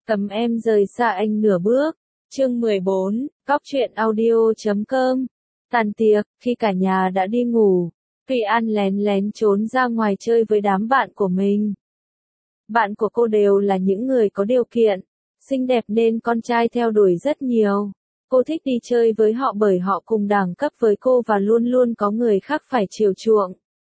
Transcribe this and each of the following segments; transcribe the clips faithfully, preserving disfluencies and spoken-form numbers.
Cấm em rời xa anh nửa bước. Chương mười bốn, Góc truyện audio chấm com. Tàn tiệc, khi cả nhà đã đi ngủ, Thùy An lén lén trốn ra ngoài chơi với đám bạn của mình. Bạn của cô đều là những người có điều kiện, xinh đẹp nên con trai theo đuổi rất nhiều. Cô thích đi chơi với họ bởi họ cùng đẳng cấp với cô và luôn luôn có người khác phải chiều chuộng.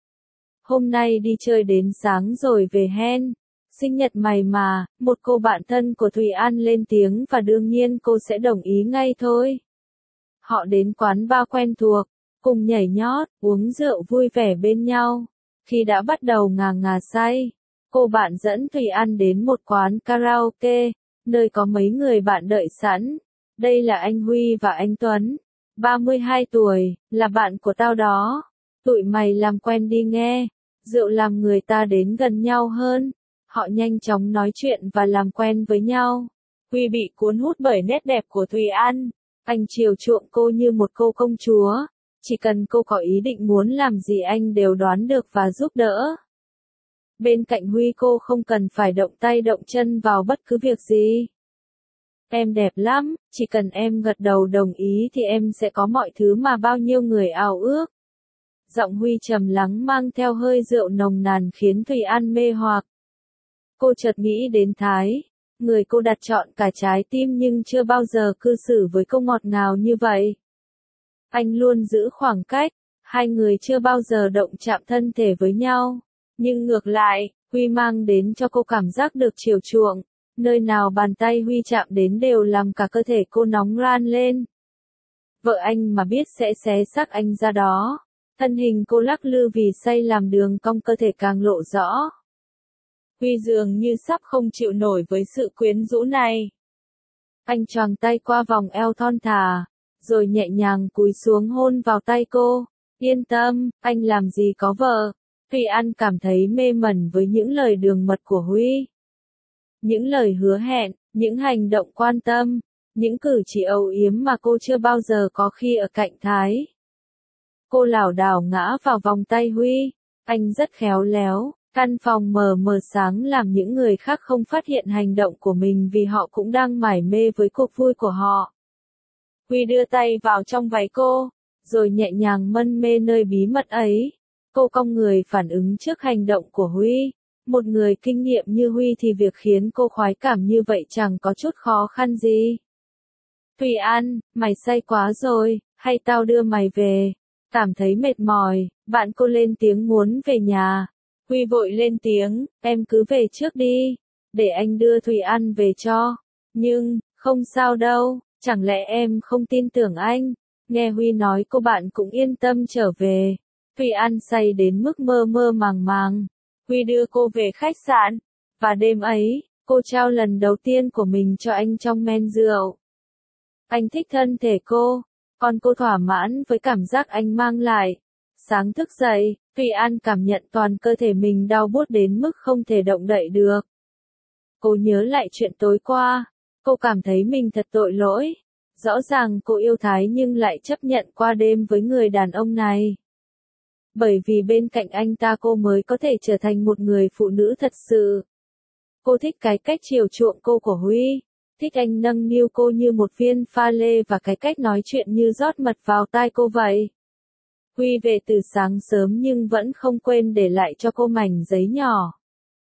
Hôm nay đi chơi đến sáng rồi về hen. Sinh nhật mày mà, một cô bạn thân của Thùy An lên tiếng và đương nhiên cô sẽ đồng ý ngay thôi. Họ đến quán bar quen thuộc, cùng nhảy nhót, uống rượu vui vẻ bên nhau. Khi đã bắt đầu ngà ngà say, cô bạn dẫn Thùy An đến một quán karaoke, nơi có mấy người bạn đợi sẵn. Đây là anh Huy và anh Tuấn, ba mươi hai tuổi, là bạn của tao đó. Tụi mày làm quen đi nghe, rượu làm người ta đến gần nhau hơn. Họ nhanh chóng nói chuyện và làm quen với nhau. Huy bị cuốn hút bởi nét đẹp của Thùy An. Anh chiều chuộng cô như một cô công chúa. Chỉ cần cô có ý định muốn làm gì anh đều đoán được và giúp đỡ. Bên cạnh Huy cô không cần phải động tay động chân vào bất cứ việc gì. Em đẹp lắm, chỉ cần em gật đầu đồng ý thì em sẽ có mọi thứ mà bao nhiêu người ao ước. Giọng Huy trầm lắng mang theo hơi rượu nồng nàn khiến Thùy An mê hoặc. Cô chợt nghĩ đến Thái, người cô đặt trọn cả trái tim nhưng chưa bao giờ cư xử với cô ngọt ngào như vậy. Anh luôn giữ khoảng cách, hai người chưa bao giờ động chạm thân thể với nhau. Nhưng ngược lại, Huy mang đến cho cô cảm giác được chiều chuộng, nơi nào bàn tay Huy chạm đến đều làm cả cơ thể cô nóng ran lên. Vợ anh mà biết sẽ xé xác anh ra đó. Thân hình cô lắc lư vì say làm đường cong cơ thể càng lộ rõ. Huy dường như sắp không chịu nổi với sự quyến rũ này. Anh choàng tay qua vòng eo thon thả, rồi nhẹ nhàng cúi xuống hôn vào tay cô. Yên tâm, anh làm gì có vợ. Thùy An cảm thấy mê mẩn với những lời đường mật của Huy. Những lời hứa hẹn, những hành động quan tâm, những cử chỉ âu yếm mà cô chưa bao giờ có khi ở cạnh Thái. Cô lảo đảo ngã vào vòng tay Huy. Anh rất khéo léo. Căn phòng mờ mờ sáng làm những người khác không phát hiện hành động của mình vì họ cũng đang mải mê với cuộc vui của họ. Huy đưa tay vào trong váy cô, rồi nhẹ nhàng mân mê nơi bí mật ấy. Cô cong người phản ứng trước hành động của Huy. Một người kinh nghiệm như Huy thì việc khiến cô khoái cảm như vậy chẳng có chút khó khăn gì. Thùy An, mày say quá rồi, hay tao đưa mày về? Cảm thấy mệt mỏi, bạn cô lên tiếng muốn về nhà. Huy vội lên tiếng, em cứ về trước đi, để anh đưa Thùy An về cho. Nhưng, không sao đâu, chẳng lẽ em không tin tưởng anh? Nghe Huy nói cô bạn cũng yên tâm trở về. Thùy An say đến mức mơ mơ màng màng. Huy đưa cô về khách sạn, và đêm ấy, cô trao lần đầu tiên của mình cho anh trong men rượu. Anh thích thân thể cô, còn cô thỏa mãn với cảm giác anh mang lại. Sáng thức dậy, Thùy An cảm nhận toàn cơ thể mình đau buốt đến mức không thể động đậy được. Cô nhớ lại chuyện tối qua, cô cảm thấy mình thật tội lỗi. Rõ ràng cô yêu Thái nhưng lại chấp nhận qua đêm với người đàn ông này. Bởi vì bên cạnh anh ta cô mới có thể trở thành một người phụ nữ thật sự. Cô thích cái cách chiều chuộng cô của Huy, thích anh nâng niu cô như một viên pha lê và cái cách nói chuyện như rót mật vào tai cô vậy. Huy về từ sáng sớm nhưng vẫn không quên để lại cho cô mảnh giấy nhỏ.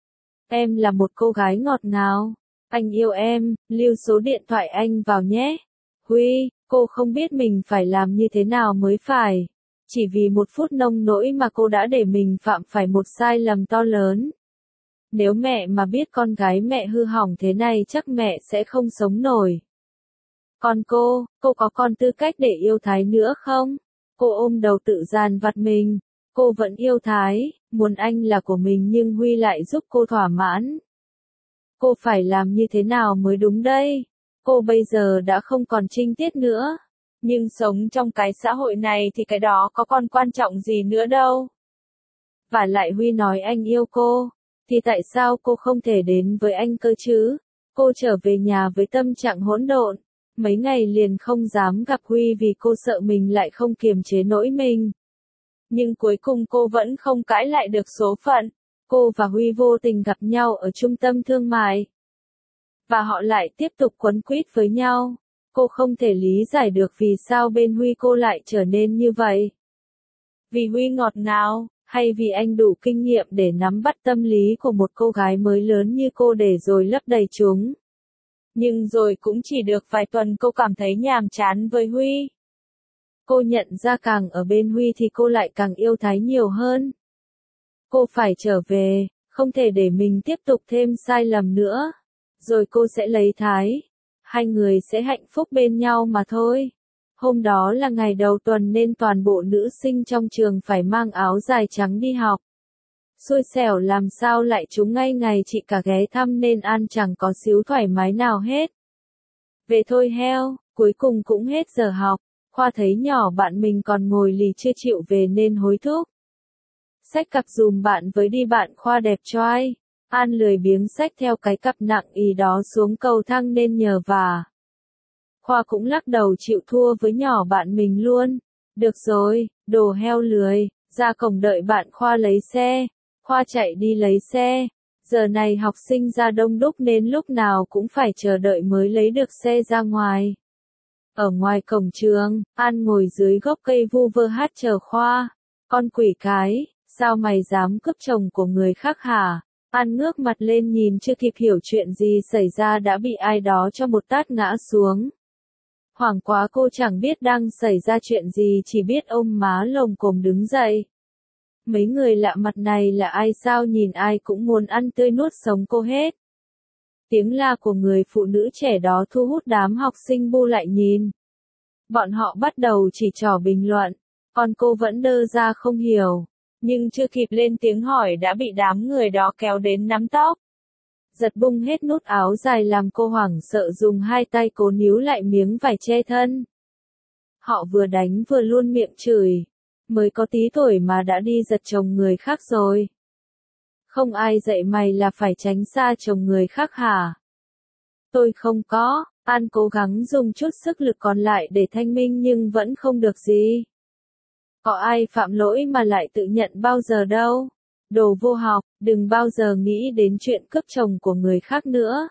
Em là một cô gái ngọt ngào. Anh yêu em, lưu số điện thoại anh vào nhé. Huy, cô không biết mình phải làm như thế nào mới phải. Chỉ vì một phút nông nỗi mà cô đã để mình phạm phải một sai lầm to lớn. Nếu mẹ mà biết con gái mẹ hư hỏng thế này chắc mẹ sẽ không sống nổi. Còn cô, cô có còn tư cách để yêu Thái nữa không? Cô ôm đầu tự dằn vặt mình. Cô vẫn yêu Thái, muốn anh là của mình nhưng Huy lại giúp cô thỏa mãn. Cô phải làm như thế nào mới đúng đây? Cô bây giờ đã không còn trinh tiết nữa. Nhưng sống trong cái xã hội này thì cái đó có còn quan trọng gì nữa đâu. Và lại Huy nói anh yêu cô, thì tại sao cô không thể đến với anh cơ chứ? Cô trở về nhà với tâm trạng hỗn độn. Mấy ngày liền không dám gặp Huy vì cô sợ mình lại không kiềm chế nổi mình. Nhưng cuối cùng cô vẫn không cãi lại được số phận. Cô và Huy vô tình gặp nhau ở trung tâm thương mại. và họ lại tiếp tục quấn quýt với nhau. Cô không thể lý giải được vì sao bên Huy cô lại trở nên như vậy. Vì Huy ngọt ngào, hay vì anh đủ kinh nghiệm để nắm bắt tâm lý của một cô gái mới lớn như cô để rồi lấp đầy chúng. Nhưng rồi cũng chỉ được vài tuần cô cảm thấy nhàm chán với Huy. Cô nhận ra càng ở bên Huy thì cô lại càng yêu Thái nhiều hơn. Cô phải trở về, không thể để mình tiếp tục thêm sai lầm nữa. Rồi cô sẽ lấy Thái. Hai người sẽ hạnh phúc bên nhau mà thôi. Hôm đó là ngày đầu tuần nên toàn bộ nữ sinh trong trường phải mang áo dài trắng đi học. Xui xẻo làm sao lại trúng ngay ngày chị cả ghé thăm nên An chẳng có xíu thoải mái nào hết. Về thôi heo, cuối cùng cũng hết giờ học. Khoa thấy nhỏ bạn mình còn ngồi lì chưa chịu về nên hối thúc. Xách cặp dùm bạn với đi bạn Khoa đẹp trai. An lười biếng xách theo cái cặp nặng ý đó xuống cầu thang nên nhờ vả. Khoa cũng lắc đầu chịu thua với nhỏ bạn mình luôn. Được rồi, đồ heo lười, ra cổng đợi bạn Khoa lấy xe. Khoa chạy đi lấy xe. Giờ này học sinh ra đông đúc nên lúc nào cũng phải chờ đợi mới lấy được xe ra ngoài. Ở ngoài cổng trường, An ngồi dưới gốc cây vu vơ hát chờ Khoa. Con quỷ cái, sao mày dám cướp chồng của người khác hả? An ngước mặt lên nhìn chưa kịp hiểu chuyện gì xảy ra đã bị ai đó cho một tát ngã xuống. Hoảng quá cô chẳng biết đang xảy ra chuyện gì chỉ biết ôm má lồm cồm đứng dậy. Mấy người lạ mặt này là ai sao nhìn ai cũng muốn ăn tươi nuốt sống cô hết. Tiếng la của người phụ nữ trẻ đó thu hút đám học sinh bu lại nhìn. Bọn họ bắt đầu chỉ trỏ bình luận, còn cô vẫn đơ ra không hiểu. Nhưng chưa kịp lên tiếng hỏi đã bị đám người đó kéo đến nắm tóc. Giật bung hết nút áo dài làm cô hoảng sợ dùng hai tay cố níu lại miếng vải che thân. Họ vừa đánh vừa luôn miệng chửi. Mới có tí tuổi mà đã đi giật chồng người khác rồi. Không ai dạy mày là phải tránh xa chồng người khác hả? Tôi không có, An cố gắng dùng chút sức lực còn lại để thanh minh nhưng vẫn không được gì. Có ai phạm lỗi mà lại tự nhận bao giờ đâu. Đồ vô học, đừng bao giờ nghĩ đến chuyện cướp chồng của người khác nữa.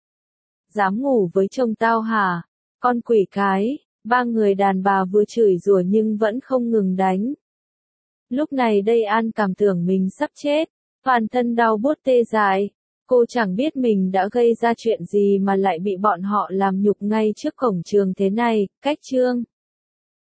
Dám ngủ với chồng tao hả? Con quỷ cái, ba người đàn bà vừa chửi rủa nhưng vẫn không ngừng đánh. Lúc này đây An cảm tưởng mình sắp chết, toàn thân đau buốt tê dại. Cô chẳng biết mình đã gây ra chuyện gì mà lại bị bọn họ làm nhục ngay trước cổng trường thế này. Cách chương